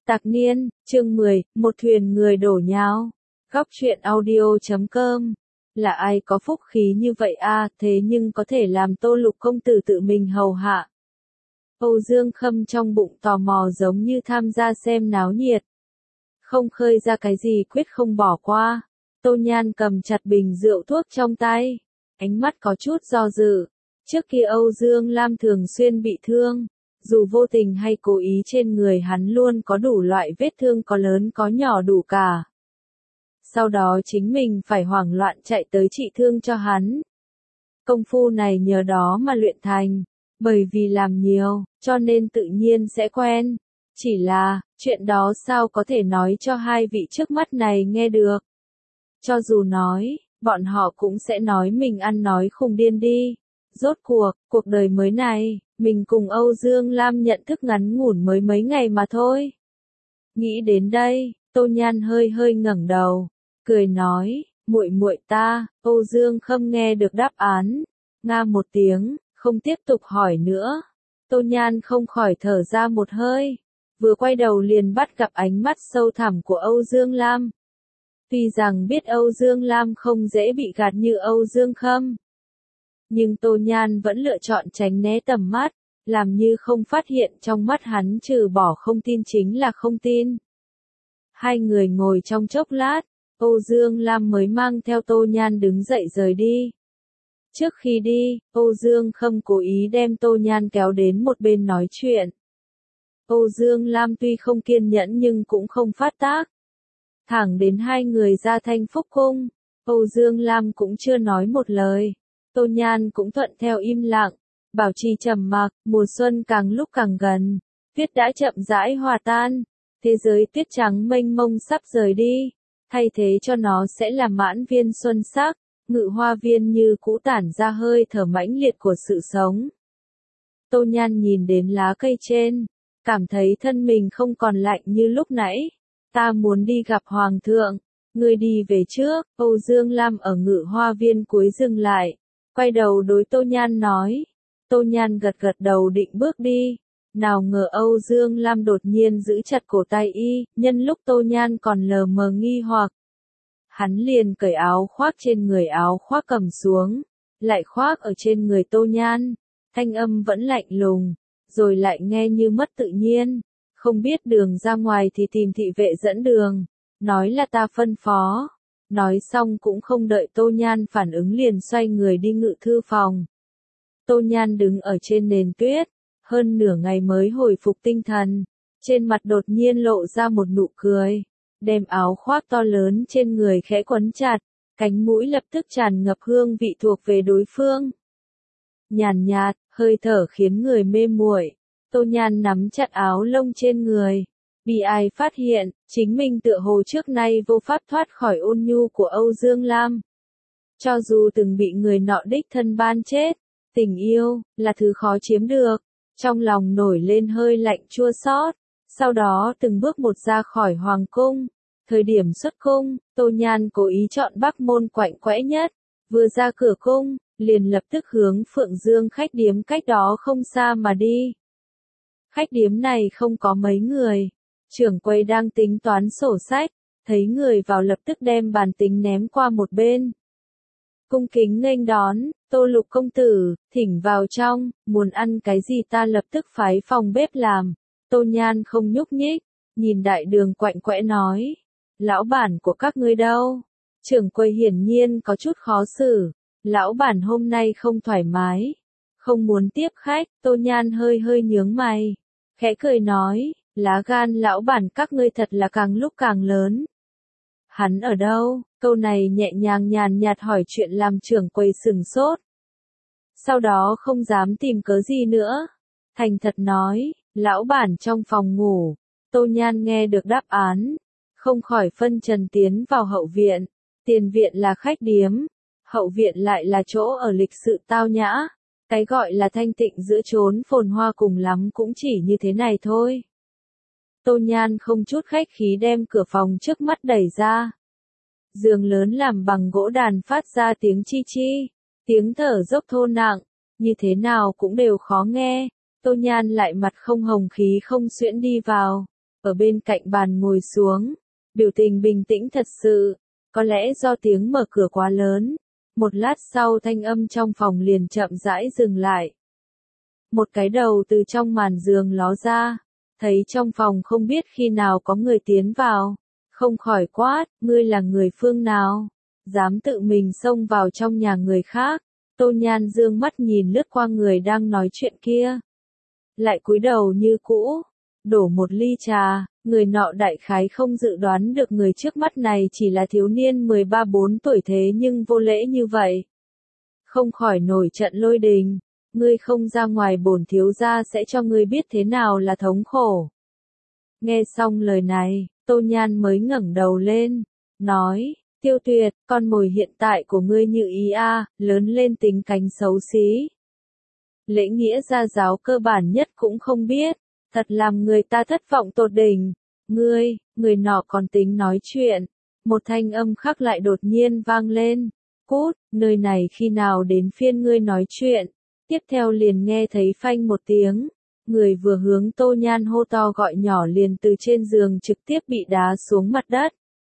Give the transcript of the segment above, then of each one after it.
Tạc Niên, chương 10, một thuyền người đổ nhào. Góc truyện audio.com. Là ai có phúc khí như vậy a, thế nhưng có thể làm Tô Lục công tử tự mình hầu hạ. Âu Dương Khâm trong bụng tò mò giống như tham gia xem náo nhiệt. Không khơi ra cái gì quyết không bỏ qua. Tô Nhan cầm chặt bình rượu thuốc trong tay. Ánh mắt có chút do dự. Trước kia Âu Dương Lam thường xuyên bị thương. Dù vô tình hay cố ý trên người hắn luôn có đủ loại vết thương có lớn có nhỏ đủ cả. Sau đó chính mình phải hoảng loạn chạy tới trị thương cho hắn. Công phu này nhờ đó mà luyện thành, bởi vì làm nhiều, cho nên tự nhiên sẽ quen. Chỉ là, chuyện đó sao có thể nói cho hai vị trước mắt này nghe được. Cho dù nói, bọn họ cũng sẽ nói mình ăn nói khùng điên đi. Rốt cuộc đời mới này, mình cùng Âu Dương Lam nhận thức ngắn ngủn mới mấy ngày mà thôi. Nghĩ đến đây, Tô Nhan hơi ngẩng đầu, cười nói, muội muội ta. Âu Dương Khâm nghe được đáp án, nga một tiếng, không tiếp tục hỏi nữa. Tô Nhan không khỏi thở ra một hơi, vừa quay đầu liền bắt gặp ánh mắt sâu thẳm của Âu Dương Lam. Tuy rằng biết Âu Dương Lam không dễ bị gạt như Âu Dương Khâm, nhưng Tô Nhan vẫn lựa chọn tránh né tầm mắt, làm như không phát hiện trong mắt hắn trừ bỏ không tin chính là không tin. Hai người ngồi trong chốc lát, Âu Dương Lam mới mang theo Tô Nhan đứng dậy rời đi. Trước khi đi, Âu Dương Khâm cố ý đem Tô Nhan kéo đến một bên nói chuyện. Âu Dương Lam tuy không kiên nhẫn nhưng cũng không phát tác. Thẳng đến hai người ra Thanh Phúc Cung, Âu Dương Lam cũng chưa nói một lời. Tô Nhan cũng thuận theo im lặng, bảo trì trầm mặc. Mùa xuân càng lúc càng gần, tuyết đã chậm rãi hòa tan, thế giới tuyết trắng mênh mông sắp rời đi, thay thế cho nó sẽ là mãn viên xuân sắc, Ngự Hoa Viên như cũ tản ra hơi thở mãnh liệt của sự sống. Tô Nhan nhìn đến lá cây trên, cảm thấy thân mình không còn lạnh như lúc nãy. Ta muốn đi gặp Hoàng thượng, ngươi đi về trước. Âu Dương Lam ở Ngự Hoa Viên cuối dừng lại, quay đầu đối Tô Nhan nói. Tô Nhan gật đầu định bước đi. Nào ngờ Âu Dương Lam đột nhiên giữ chặt cổ tay y, nhân lúc Tô Nhan còn lờ mờ nghi hoặc. Hắn liền cởi áo khoác trên người, áo khoác cầm xuống, lại khoác ở trên người Tô Nhan. Thanh âm vẫn lạnh lùng, rồi lại nghe như mất tự nhiên. Không biết đường ra ngoài thì tìm thị vệ dẫn đường, nói là ta phân phó. Nói xong cũng không đợi Tô Nhan phản ứng liền xoay người đi ngự thư phòng. Tô Nhan đứng ở trên nền tuyết, hơn nửa ngày mới hồi phục tinh thần, trên mặt đột nhiên lộ ra một nụ cười, đem áo khoác to lớn trên người khẽ quấn chặt, cánh mũi lập tức tràn ngập hương vị thuộc về đối phương. Nhàn nhạt, hơi thở khiến người mê muội. Tô Nhan nắm chặt áo lông trên người. Bị ai phát hiện, chính mình tựa hồ trước nay vô pháp thoát khỏi ôn nhu của Âu Dương Lam. Cho dù từng bị người nọ đích thân ban chết, tình yêu là thứ khó chiếm được. Trong lòng nổi lên hơi lạnh chua xót. Sau đó từng bước một ra khỏi hoàng cung. Thời điểm xuất cung, Tô Nhan cố ý chọn Bắc môn quạnh quẽ nhất. Vừa ra cửa cung, liền lập tức hướng Phượng Dương khách điếm cách đó không xa mà đi. Khách điếm này không có mấy người. Trưởng quầy đang tính toán sổ sách, thấy người vào lập tức đem bàn tính ném qua một bên. Cung kính nghênh đón, Tô Lục công tử, thỉnh vào trong, muốn ăn cái gì ta lập tức phái phòng bếp làm. Tô Nhan không nhúc nhích, nhìn đại đường quạnh quẽ nói, lão bản của các ngươi đâu? Trưởng quầy hiển nhiên có chút khó xử, lão bản hôm nay không thoải mái, không muốn tiếp khách. Tô Nhan hơi nhướng mày, khẽ cười nói, lá gan lão bản các ngươi thật là càng lúc càng lớn. Hắn ở đâu? Câu này nhẹ nhàng nhàn nhạt hỏi chuyện làm trưởng quầy sừng sốt. Sau đó không dám tìm cớ gì nữa. Thành thật nói, lão bản trong phòng ngủ. Tô Nhan nghe được đáp án, không khỏi phân trần tiến vào hậu viện. Tiền viện là khách điếm, hậu viện lại là chỗ ở lịch sự tao nhã. Cái gọi là thanh tịnh giữa chốn phồn hoa cùng lắm cũng chỉ như thế này thôi. Tô Nhan không chút khách khí đem cửa phòng trước mắt đẩy ra. Giường lớn làm bằng gỗ đàn phát ra tiếng chi chi, tiếng thở dốc thô nặng, như thế nào cũng đều khó nghe. Tô Nhan lại mặt không hồng khí không xuyễn đi vào. ở bên cạnh bàn ngồi xuống, biểu tình bình tĩnh thật sự, có lẽ do tiếng mở cửa quá lớn. Một lát sau thanh âm trong phòng liền chậm rãi dừng lại. Một cái đầu từ trong màn giường ló ra, thấy trong phòng không biết khi nào có người tiến vào, không khỏi quát, ngươi là người phương nào, dám tự mình xông vào trong nhà người khác. Tô Nhan dương mắt nhìn lướt qua người đang nói chuyện kia, lại cúi đầu như cũ, đổ một ly trà. Người nọ đại khái không dự đoán được người trước mắt này chỉ là thiếu niên 13-14 tuổi thế nhưng vô lễ như vậy. Không khỏi nổi trận lôi đình, ngươi không ra ngoài bổn thiếu gia sẽ cho ngươi biết thế nào là thống khổ. Nghe xong lời này, Tô Nhan mới ngẩng đầu lên, nói, Tiêu Tuyệt, con mồi hiện tại của ngươi như ý a, lớn lên tính cánh xấu xí. Lễ nghĩa gia giáo cơ bản nhất cũng không biết. Thật làm người ta thất vọng tột đỉnh. Người nọ còn tính nói chuyện. Một thanh âm khác lại đột nhiên vang lên. Cút, nơi này khi nào đến phiên ngươi nói chuyện. Tiếp theo liền nghe thấy phanh một tiếng. Người vừa hướng Tô Nhan hô to gọi nhỏ liền từ trên giường trực tiếp bị đá xuống mặt đất.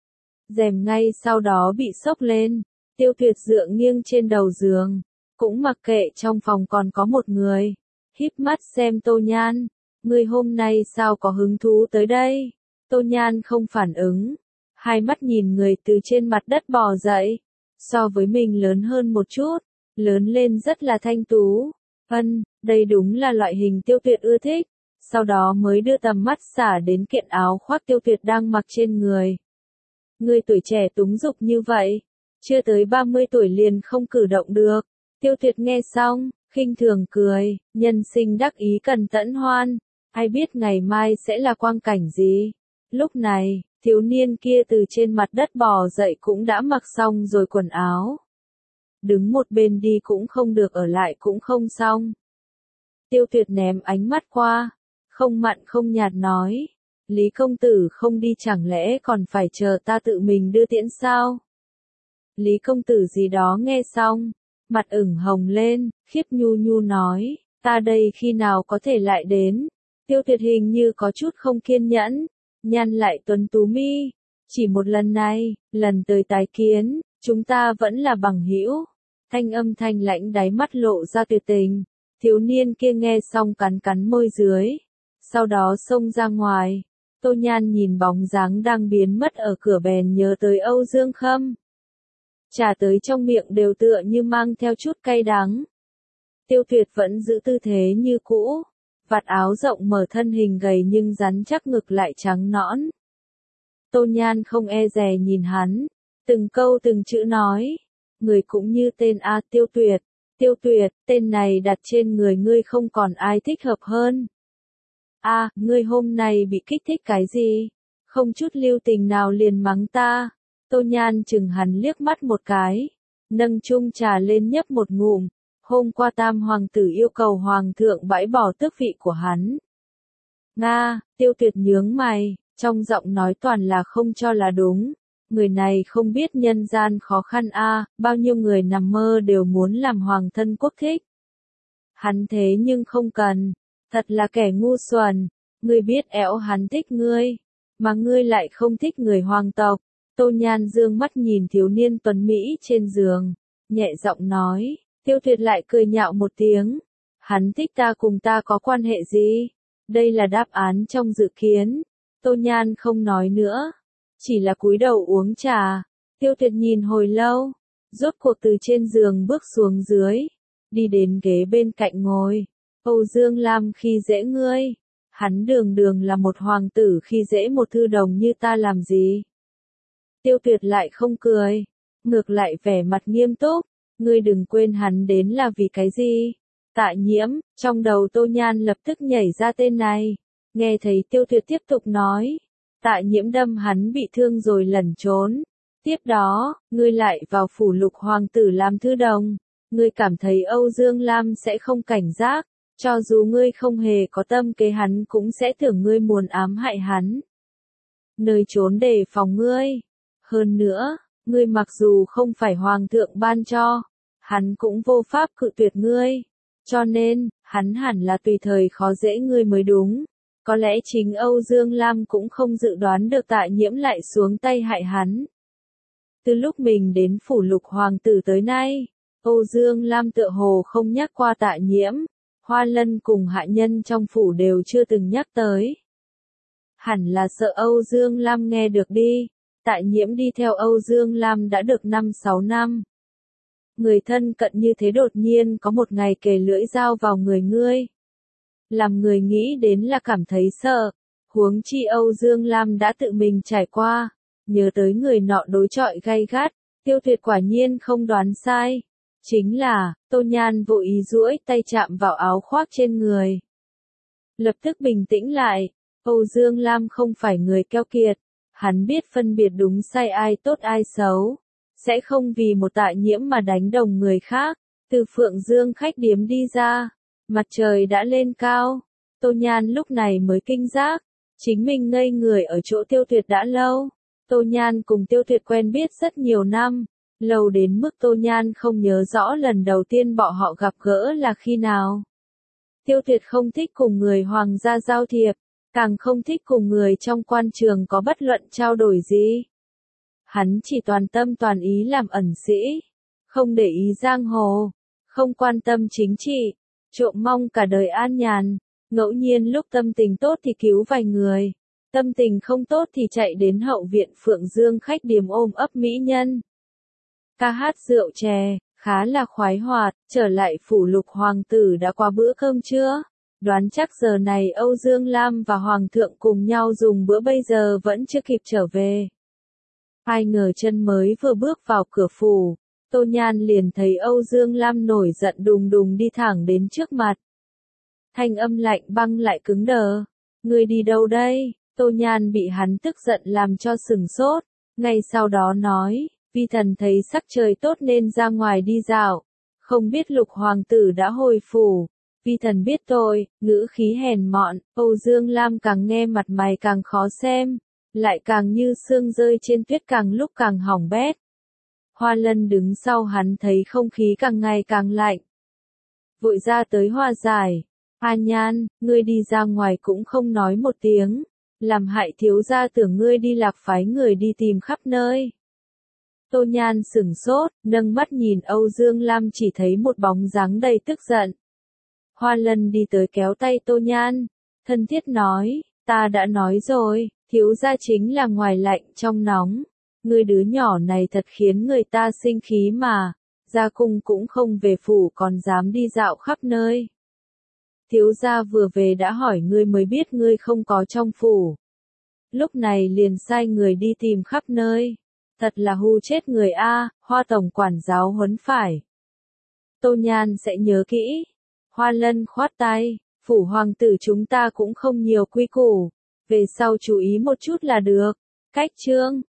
Rèm ngay sau đó bị xốc lên. Tiêu Tuyệt dựa nghiêng trên đầu giường. Cũng mặc kệ trong phòng còn có một người. Híp mắt xem Tô Nhan. Ngươi hôm nay sao có hứng thú tới đây? Tô Nhan không phản ứng. Hai mắt nhìn người từ trên mặt đất bò dậy. So với mình lớn hơn một chút. Lớn lên rất là thanh tú. Đây đúng là loại hình Tiêu Tuyệt ưa thích. Sau đó mới đưa tầm mắt xả đến kiện áo khoác Tiêu Tuyệt đang mặc trên người. Ngươi tuổi trẻ túng dục như vậy. Chưa tới 30 tuổi liền không cử động được. Tiêu Tuyệt nghe xong, khinh thường cười. Nhân sinh đắc ý cần tẫn hoan. Ai biết ngày mai sẽ là quang cảnh gì? Lúc này, thiếu niên kia từ trên mặt đất bò dậy cũng đã mặc xong rồi quần áo. Đứng một bên đi cũng không được ở lại cũng không xong. Tiêu Tuyệt ném ánh mắt qua, không mặn không nhạt nói. Lý công tử không đi chẳng lẽ còn phải chờ ta tự mình đưa tiễn sao? Lý công tử gì đó nghe xong, mặt ửng hồng lên, khiếp nhu nhu nói, ta đây khi nào có thể lại đến? Tiêu Tuyệt hình như có chút không kiên nhẫn, nhăn lại tuấn tú mi, chỉ một lần này, lần tới tái kiến, chúng ta vẫn là bằng hữu. Thanh âm thanh lãnh đáy mắt lộ ra tuyệt tình, thiếu niên kia nghe xong cắn cắn môi dưới, sau đó xông ra ngoài. Tô Nhan nhìn bóng dáng đang biến mất ở cửa bèn nhớ tới Âu Dương Khâm. Trà tới trong miệng đều tựa như mang theo chút cay đắng. Tiêu Tuyệt vẫn giữ tư thế như cũ. Vạt áo rộng mở thân hình gầy nhưng rắn chắc ngực lại trắng nõn. Tô Nhan không e dè nhìn hắn, từng câu từng chữ nói, người cũng như tên A Tiêu Tuyệt, Tiêu Tuyệt, tên này đặt trên người ngươi không còn ai thích hợp hơn. A, ngươi hôm nay bị kích thích cái gì? Không chút lưu tình nào liền mắng ta. Tô Nhan chừng hắn liếc mắt một cái, nâng chung trà lên nhấp một ngụm. Hôm qua Tam Hoàng tử yêu cầu Hoàng thượng bãi bỏ tước vị của hắn. Nga, Tiêu Tuyệt nhướng mày, trong giọng nói toàn là không cho là đúng. Người này không biết nhân gian khó khăn a, bao nhiêu người nằm mơ đều muốn làm hoàng thân quốc thích. Hắn thế nhưng không cần, thật là kẻ ngu xuẩn, ngươi biết éo hắn thích ngươi, mà ngươi lại không thích người hoàng tộc. Tô Nhan dương mắt nhìn thiếu niên tuấn Mỹ trên giường, nhẹ giọng nói. Tiêu Tuyệt lại cười nhạo một tiếng. Hắn thích ta cùng ta có quan hệ gì? Đây là đáp án trong dự kiến. Tô Nhan không nói nữa. Chỉ là cúi đầu uống trà. Tiêu Tuyệt nhìn hồi lâu. Rốt cuộc từ trên giường bước xuống dưới. Đi đến ghế bên cạnh ngồi. Âu Dương Lam khi dễ ngươi. Hắn đường đường là một hoàng tử khi dễ một thư đồng như ta làm gì? Tiêu Tuyệt lại không cười. Ngược lại vẻ mặt nghiêm túc. Ngươi đừng quên hắn đến là vì cái gì? Tạ Nhiễm, trong đầu Tô Nhan lập tức nhảy ra tên này. Nghe thấy Tiêu Tuyệt tiếp tục nói. Tạ Nhiễm đâm hắn bị thương rồi lẩn trốn. Tiếp đó, ngươi lại vào phủ Lục hoàng tử làm thư đồng. Ngươi cảm thấy Âu Dương Lam sẽ không cảnh giác. Cho dù ngươi không hề có tâm kế hắn cũng sẽ tưởng ngươi muốn ám hại hắn. Nơi trốn đề phòng ngươi. Hơn nữa, ngươi mặc dù không phải hoàng thượng ban cho, hắn cũng vô pháp cự tuyệt ngươi. Cho nên, hắn hẳn là tùy thời khó dễ ngươi mới đúng. Có lẽ chính Âu Dương Lam cũng không dự đoán được Tạ Nhiễm lại xuống tay hại hắn. Từ lúc mình đến phủ Lục hoàng tử tới nay, Âu Dương Lam tựa hồ không nhắc qua Tạ Nhiễm, Hoa Lân cùng hạ nhân trong phủ đều chưa từng nhắc tới. Hẳn là sợ Âu Dương Lam nghe được đi, Tạ Nhiễm đi theo Âu Dương Lam đã được 5-6 năm. Người thân cận như thế đột nhiên có một ngày kề lưỡi dao vào người ngươi. Làm người nghĩ đến là cảm thấy sợ, huống chi Âu Dương Lam đã tự mình trải qua, nhớ tới người nọ đối chọi gay gắt, Tiêu Tuyệt quả nhiên không đoán sai. Chính là, Tô Nhan vô ý duỗi tay chạm vào áo khoác trên người. Lập tức bình tĩnh lại, Âu Dương Lam không phải người keo kiệt, hắn biết phân biệt đúng sai ai tốt ai xấu, sẽ không vì một Tạ Nhiễm mà đánh đồng người khác. Từ Phượng Dương khách điếm đi ra, mặt trời đã lên cao, Tô Nhan lúc này mới kinh giác, chính mình ngây người ở chỗ Tiêu Tuyệt đã lâu. Tô Nhan cùng Tiêu Tuyệt quen biết rất nhiều năm, lâu đến mức Tô Nhan không nhớ rõ lần đầu tiên bọn họ gặp gỡ là khi nào. Tiêu Tuyệt không thích cùng người hoàng gia giao thiệp, càng không thích cùng người trong quan trường có bất luận trao đổi gì. Hắn chỉ toàn tâm toàn ý làm ẩn sĩ, không để ý giang hồ, không quan tâm chính trị, trộm mong cả đời an nhàn, ngẫu nhiên lúc tâm tình tốt thì cứu vài người, tâm tình không tốt thì chạy đến hậu viện Phượng Dương khách điếm ôm ấp mỹ nhân. Ca hát rượu chè, khá là khoái hoạt, trở lại phủ Lục hoàng tử đã qua bữa cơm trưa. Đoán chắc giờ này Âu Dương Lam và Hoàng thượng cùng nhau dùng bữa bây giờ vẫn chưa kịp trở về. Ai ngờ chân mới vừa bước vào cửa phủ, Tô Nhan liền thấy Âu Dương Lam nổi giận đùng đùng đi thẳng đến trước mặt. Thanh âm lạnh băng lại cứng đờ. Ngươi đi đâu đây? Tô Nhan bị hắn tức giận làm cho sừng sốt. Ngay sau đó nói, vi thần thấy sắc trời tốt nên ra ngoài đi dạo. Không biết Lục hoàng tử đã hồi phủ. Vi thần biết tôi, ngữ khí hèn mọn, Âu Dương Lam càng nghe mặt mày càng khó xem, lại càng như sương rơi trên tuyết càng lúc càng hỏng bét. Hoa Lân đứng sau hắn thấy không khí càng ngày càng lạnh. Vội ra tới hòa giải, A Nhan, ngươi đi ra ngoài cũng không nói một tiếng, làm hại thiếu gia tưởng ngươi đi lạc phái người đi tìm khắp nơi. Tô Nhan sửng sốt, nâng mắt nhìn Âu Dương Lam chỉ thấy một bóng dáng đầy tức giận. Hoa Lân đi tới kéo tay Tô Nhan, thân thiết nói, ta đã nói rồi, thiếu gia chính là ngoài lạnh trong nóng, ngươi đứa nhỏ này thật khiến người ta sinh khí mà, ra cung cũng không về phủ còn dám đi dạo khắp nơi. Thiếu gia vừa về đã hỏi ngươi mới biết ngươi không có trong phủ. Lúc này liền sai người đi tìm khắp nơi, thật là hù chết người a, Hoa tổng quản giáo huấn phải. Tô Nhan sẽ nhớ kỹ. Hoa Lân khoát tay, phủ hoàng tử chúng ta cũng không nhiều quy củ, về sau chú ý một chút là được. Cách chương